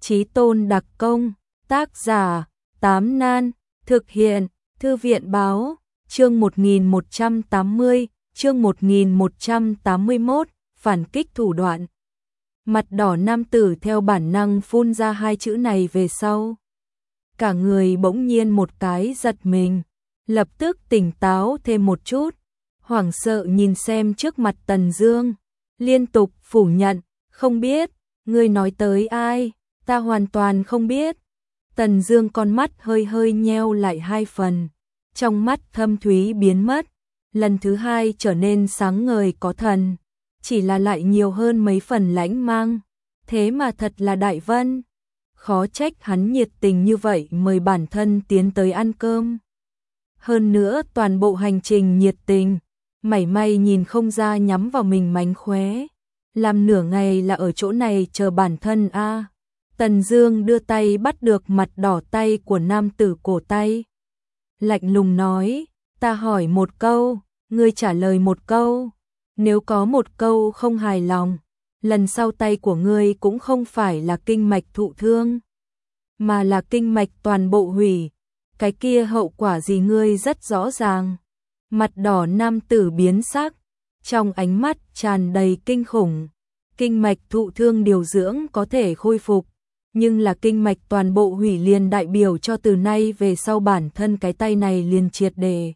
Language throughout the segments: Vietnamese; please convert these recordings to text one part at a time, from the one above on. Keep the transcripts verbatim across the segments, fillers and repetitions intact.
Chí tôn đặc công, tác giả, Tám Nan, thực hiện, Thư viện báo, chương một nghìn một trăm tám mươi, chương một nghìn một trăm tám mươi mốt, phản kích thủ đoạn. Mặt đỏ nam tử theo bản năng phun ra hai chữ này về sau. Cả người bỗng nhiên một cái giật mình, lập tức tỉnh táo thêm một chút, hoảng sợ nhìn xem trước mặt Tần Dương, liên tục phủ nhận, không biết, ngươi nói tới ai, ta hoàn toàn không biết. Tần Dương con mắt hơi hơi nheo lại hai phần, trong mắt thâm thúy biến mất, lần thứ hai trở nên sáng ngời có thần, chỉ là lại nhiều hơn mấy phần lãnh mang, thế mà thật là Đại Vân. Khó trách hắn nhiệt tình như vậy mời bản thân tiến tới ăn cơm. Hơn nữa toàn bộ hành trình nhiệt tình, mảy may nhìn không ra nhắm vào mình mánh khóe. Làm nửa ngày là ở chỗ này chờ bản thân a. À. Tần Dương đưa tay bắt được mặt đỏ tay của nam tử cổ tay. Lạnh lùng nói, ta hỏi một câu, ngươi trả lời một câu. Nếu có một câu không hài lòng, lần sau tay của ngươi cũng không phải là kinh mạch thụ thương, mà là kinh mạch toàn bộ hủy. Cái kia hậu quả gì ngươi rất rõ ràng. Mặt đỏ nam tử biến sắc, trong ánh mắt tràn đầy kinh khủng. Kinh mạch thụ thương điều dưỡng có thể khôi phục, nhưng là kinh mạch toàn bộ hủy liền đại biểu cho từ nay về sau bản thân cái tay này liền triệt để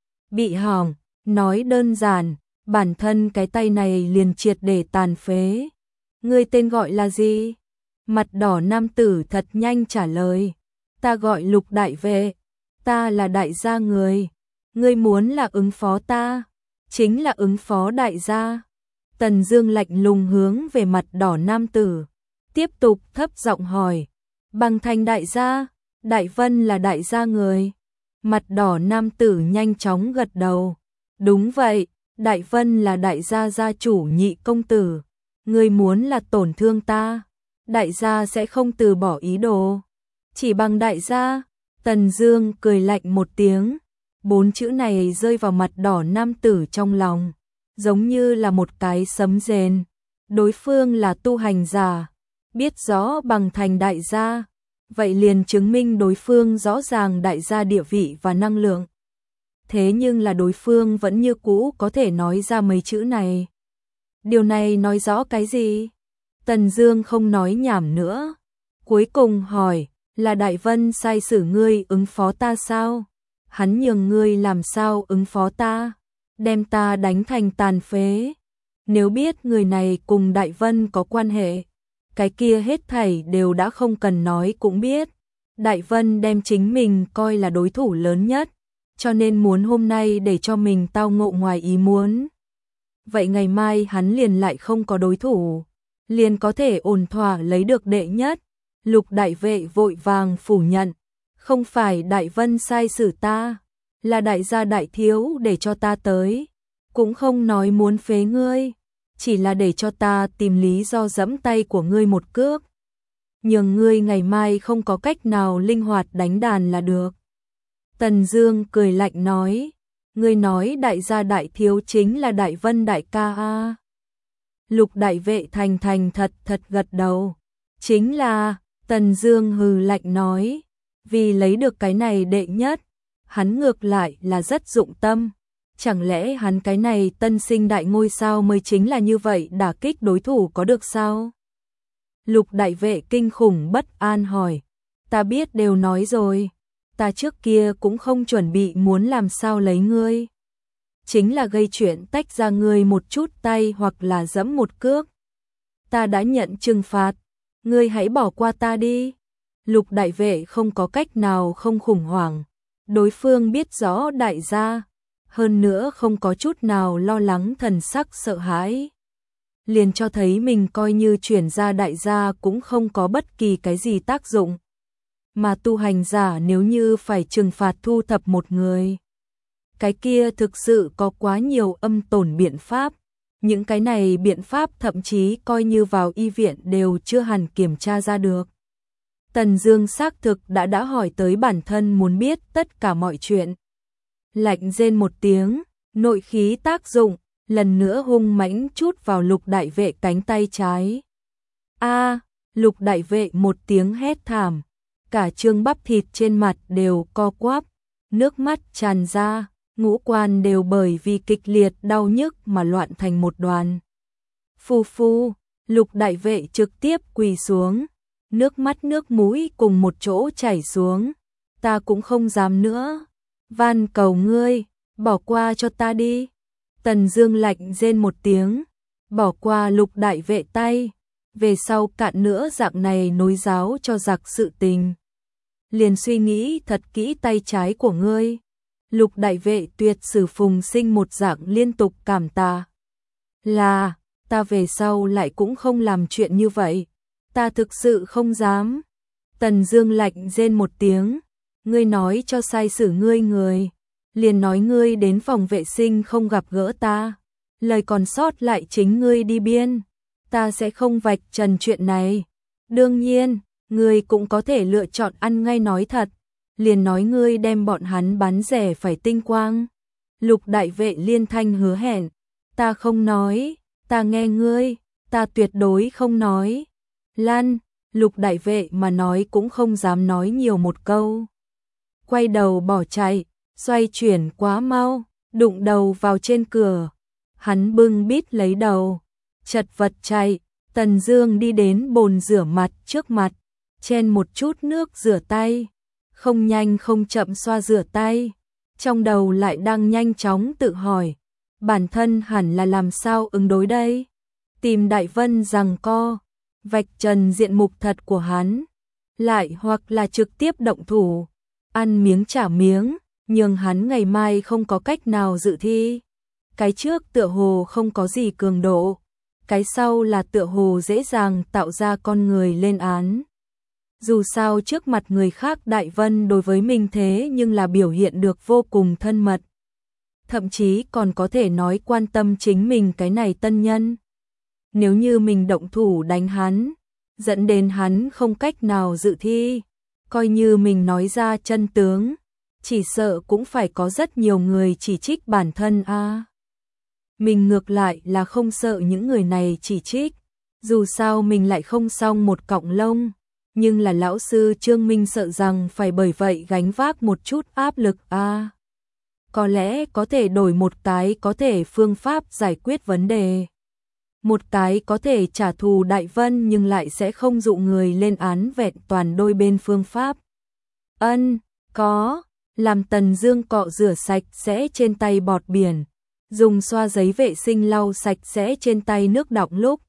bị hỏng. Nói đơn giản, bản thân cái tay này liền triệt để tàn phế. Ngươi tên gọi là gì? Mặt đỏ nam tử thật nhanh trả lời. Ta gọi Lục đại vệ, ta là đại gia người. Ngươi muốn là ứng phó ta? Chính là ứng phó đại gia. Tần Dương lạnh lùng hướng về mặt đỏ nam tử, tiếp tục thấp giọng hỏi, bằng thành đại gia, Đại Vân là đại gia người. Mặt đỏ nam tử nhanh chóng gật đầu, đúng vậy, Đại Vân là đại gia gia chủ nhị công tử. Ngươi muốn là tổn thương ta, đại gia sẽ không từ bỏ ý đồ. Chỉ bằng đại gia. Tần Dương cười lạnh một tiếng, bốn chữ này rơi vào mặt đỏ nam tử trong lòng, giống như là một cái sấm rền. Đối phương là tu hành giả, biết rõ bằng thành đại gia, vậy liền chứng minh đối phương rõ ràng đại gia địa vị và năng lượng. Thế nhưng là đối phương vẫn như cũ có thể nói ra mấy chữ này. Điều này nói rõ cái gì? Tần Dương không nói nhảm nữa, cuối cùng hỏi, là Đại Vân sai sử ngươi ứng phó ta sao? Hắn nhường ngươi làm sao ứng phó ta? Đem ta đánh thành tàn phế. Nếu biết người này cùng Đại Vân có quan hệ, cái kia hết thảy đều đã không cần nói cũng biết. Đại Vân đem chính mình coi là đối thủ lớn nhất, cho nên muốn hôm nay để cho mình tao ngộ ngoài ý muốn. Vậy ngày mai hắn liền lại không có đối thủ, liền có thể ổn thỏa lấy được đệ nhất. Lục đại vệ vội vàng phủ nhận, không phải Đại Vân sai sử ta, là đại gia đại thiếu để cho ta tới, cũng không nói muốn phế ngươi, chỉ là để cho ta tìm lý do giẫm tay của ngươi một cước, nhường ngươi ngày mai không có cách nào linh hoạt đánh đàn là được. Tần Dương cười lạnh nói, ngươi nói đại gia đại thiếu chính là Đại Vân đại ca a? Lục đại vệ thành thành thật thật gật đầu, chính là. Tần Dương hừ lạnh nói, vì lấy được cái này đệ nhất, hắn ngược lại là rất dụng tâm. Chẳng lẽ hắn cái này tân sinh đại ngôi sao mới chính là như vậy đả kích đối thủ có được sao? Lục đại vệ kinh khủng bất an hỏi, ta biết đều nói rồi, ta trước kia cũng không chuẩn bị muốn làm sao lấy ngươi. Chính là gây chuyện tách ra ngươi một chút tay hoặc là giẫm một cước. Ta đã nhận trừng phạt. Ngươi hãy bỏ qua ta đi. Lục đại vệ không có cách nào không khủng hoảng. Đối phương biết rõ đại gia, hơn nữa không có chút nào lo lắng thần sắc sợ hãi. Liền cho thấy mình coi như chuyển ra đại gia cũng không có bất kỳ cái gì tác dụng. Mà tu hành giả nếu như phải trừng phạt thu thập một người, cái kia thực sự có quá nhiều âm tổn biện pháp. Những cái này biện pháp thậm chí coi như vào y viện đều chưa hẳn kiểm tra ra được. Tần Dương xác thực đã đã hỏi tới bản thân muốn biết tất cả mọi chuyện. Lạnh rên một tiếng, nội khí tác dụng, lần nữa hung mãnh chút vào Lục đại vệ cánh tay trái. A, Lục đại vệ một tiếng hét thảm, cả trương bắp thịt trên mặt đều co quắp, nước mắt tràn ra, ngũ quan đều bởi vì kịch liệt đau nhức mà loạn thành một đoàn. Phu phu, Lục đại vệ trực tiếp quỳ xuống, nước mắt nước mũi cùng một chỗ chảy xuống, ta cũng không dám nữa, van cầu ngươi, bỏ qua cho ta đi. Tần Dương lạnh rên một tiếng, bỏ qua Lục đại vệ tay, về sau cạn nữa dạng này nối giáo cho giặc sự tình. Liền suy nghĩ thật kỹ tay trái của ngươi. Lục đại vệ tuyệt sử phùng sinh một dạng liên tục cảm tạ. Là, ta về sau lại cũng không làm chuyện như vậy, ta thực sự không dám. Tần Dương lạnh rên một tiếng, ngươi nói cho sai sử ngươi người, liền nói ngươi đến phòng vệ sinh không gặp gỡ ta, lời còn sót lại chính ngươi đi biên, ta sẽ không vạch trần chuyện này. Đương nhiên, ngươi cũng có thể lựa chọn ăn ngay nói thật, liền nói ngươi đem bọn hắn bán rẻ phải tinh quang. Lục đại vệ liên thanh hứa hẹn, ta không nói, ta nghe ngươi, ta tuyệt đối không nói. Lan, Lục đại vệ mà nói cũng không dám nói nhiều một câu. Quay đầu bỏ chạy, xoay chuyển quá mau, đụng đầu vào trên cửa. Hắn bưng bít lấy đầu, chật vật chạy. Tần Dương đi đến bồn rửa mặt trước mặt, chen một chút nước rửa tay, không nhanh không chậm xoa rửa tay, trong đầu lại đang nhanh chóng tự hỏi, bản thân hẳn là làm sao ứng đối đây? Tìm Đại Vân giằng co, vạch trần diện mục thật của hắn, lại hoặc là trực tiếp động thủ, ăn miếng trả miếng, nhưng hắn ngày mai không có cách nào dự thi. Cái trước tựa hồ không có gì cường độ, cái sau là tựa hồ dễ dàng tạo ra con người lên án. Dù sao trước mặt người khác Đại Vân đối với mình thế nhưng là biểu hiện được vô cùng thân mật. Thậm chí còn có thể nói quan tâm chính mình cái này tân nhân. Nếu như mình động thủ đánh hắn, dẫn đến hắn không cách nào dự thi, coi như mình nói ra chân tướng, chỉ sợ cũng phải có rất nhiều người chỉ trích bản thân a. À, mình ngược lại là không sợ những người này chỉ trích, dù sao mình lại không xong một cọng lông, nhưng là lão sư Trương Minh sợ rằng phải bởi vậy gánh vác một chút áp lực a. À, có lẽ có thể đổi một cái có thể phương pháp giải quyết vấn đề. Một cái có thể trả thù Đại Vân nhưng lại sẽ không dụ người lên án vẹn toàn đôi bên phương pháp. Ân, có, làm Tần Dương cọ rửa sạch sẽ trên tay bọt biển, dùng xoa giấy vệ sinh lau sạch sẽ trên tay nước đọng lúc.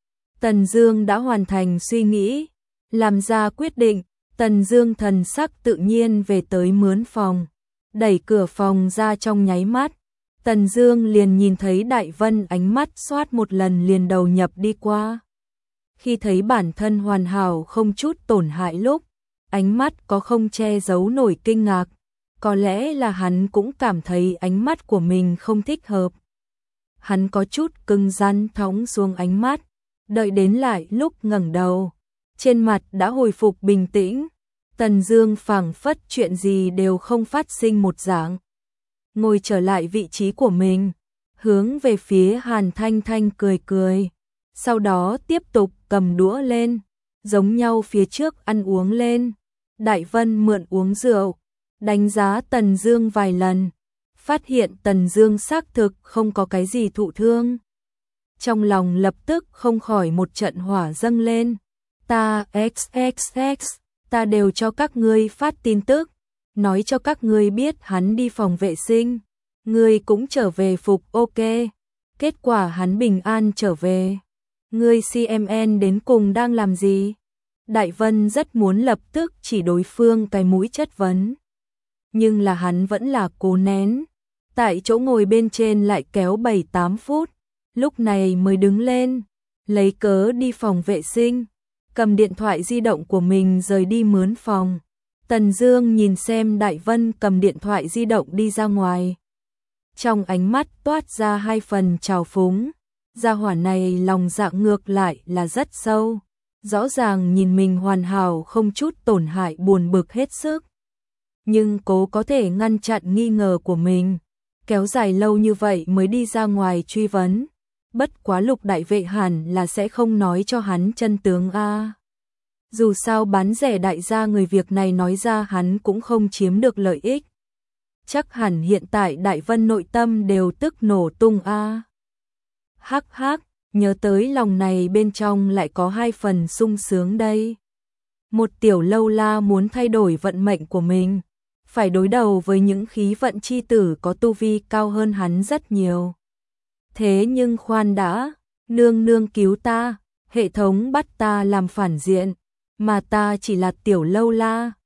Tần Dương đã hoàn thành suy nghĩ, làm ra quyết định, Tần Dương thần sắc tự nhiên về tới mướn phòng, đẩy cửa phòng ra trong nháy mắt. Tần Dương liền nhìn thấy Đại Vân ánh mắt xoát một lần liền đầu nhập đi qua. Khi thấy bản thân hoàn hảo không chút tổn hại lúc, ánh mắt có không che giấu nổi kinh ngạc. Có lẽ là hắn cũng cảm thấy ánh mắt của mình không thích hợp. Hắn có chút cứng rắn thõng xuống ánh mắt, đợi đến lại lúc ngẩng đầu, trên mặt đã hồi phục bình tĩnh. Tần Dương phảng phất chuyện gì đều không phát sinh một dạng, ngồi trở lại vị trí của mình, hướng về phía Hàn Thanh Thanh cười cười, sau đó tiếp tục cầm đũa lên, giống nhau phía trước ăn uống lên. Đại Vân mượn uống rượu, đánh giá Tần Dương vài lần, phát hiện Tần Dương xác thực không có cái gì thụ thương. Trong lòng lập tức không khỏi một trận hỏa dâng lên. Ta xx x, ta đều cho các ngươi phát tin tức, nói cho các ngươi biết hắn đi phòng vệ sinh, ngươi cũng trở về phục ok. Kết quả hắn bình an trở về. Ngươi xê em en đến cùng đang làm gì? Đại Vân rất muốn lập tức chỉ đối phương cái mũi chất vấn, nhưng là hắn vẫn là cố nén, tại chỗ ngồi bên trên lại kéo bảy tám phút, lúc này mới đứng lên, lấy cớ đi phòng vệ sinh, cầm điện thoại di động của mình rời đi mướn phòng. Tần Dương nhìn xem Đại Vân cầm điện thoại di động đi ra ngoài, trong ánh mắt toát ra hai phần trào phúng. Gia hỏa này lòng dạ ngược lại là rất sâu, rõ ràng nhìn mình hoàn hảo không chút tổn hại buồn bực hết sức, nhưng cố có thể ngăn chặn nghi ngờ của mình, kéo dài lâu như vậy mới đi ra ngoài truy vấn. Bất quá Lục đại vệ hẳn là sẽ không nói cho hắn chân tướng a. Dù sao bán rẻ đại gia người việc này nói ra hắn cũng không chiếm được lợi ích. Chắc hẳn hiện tại Đại Vân nội tâm đều tức nổ tung a. Hắc hắc, nhớ tới lòng này bên trong lại có hai phần sung sướng đây. Một tiểu lâu la muốn thay đổi vận mệnh của mình, phải đối đầu với những khí vận chi tử có tu vi cao hơn hắn rất nhiều. Thế nhưng khoan đã, nương nương cứu ta, hệ thống bắt ta làm phản diện, mà ta chỉ là tiểu lâu la,